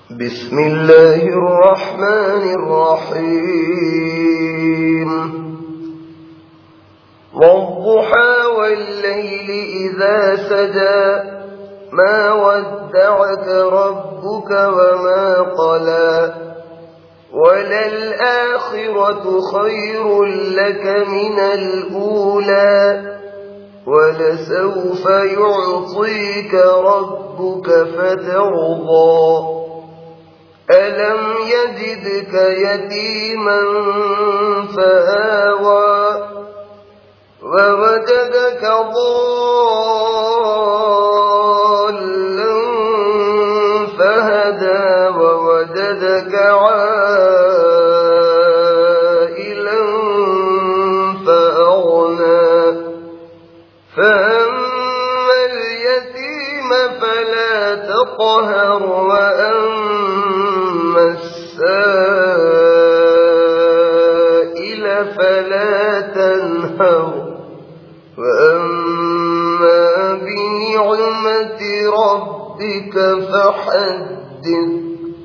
بسم الله الرحمن الرحيم والضحى والليل إذا سجى ما ودعك ربك وما قلى وللآخرة خير لك من الأولى ولسوف يعطيك ربك فترضى ألم يجدك يتيما فآوى ووجدك ضالا فهدى ووجدك عائلا فأغنى فأما اليتيم فلا تقهر وأما السائل فلا تنهر وأما بنعمة ربك فحدث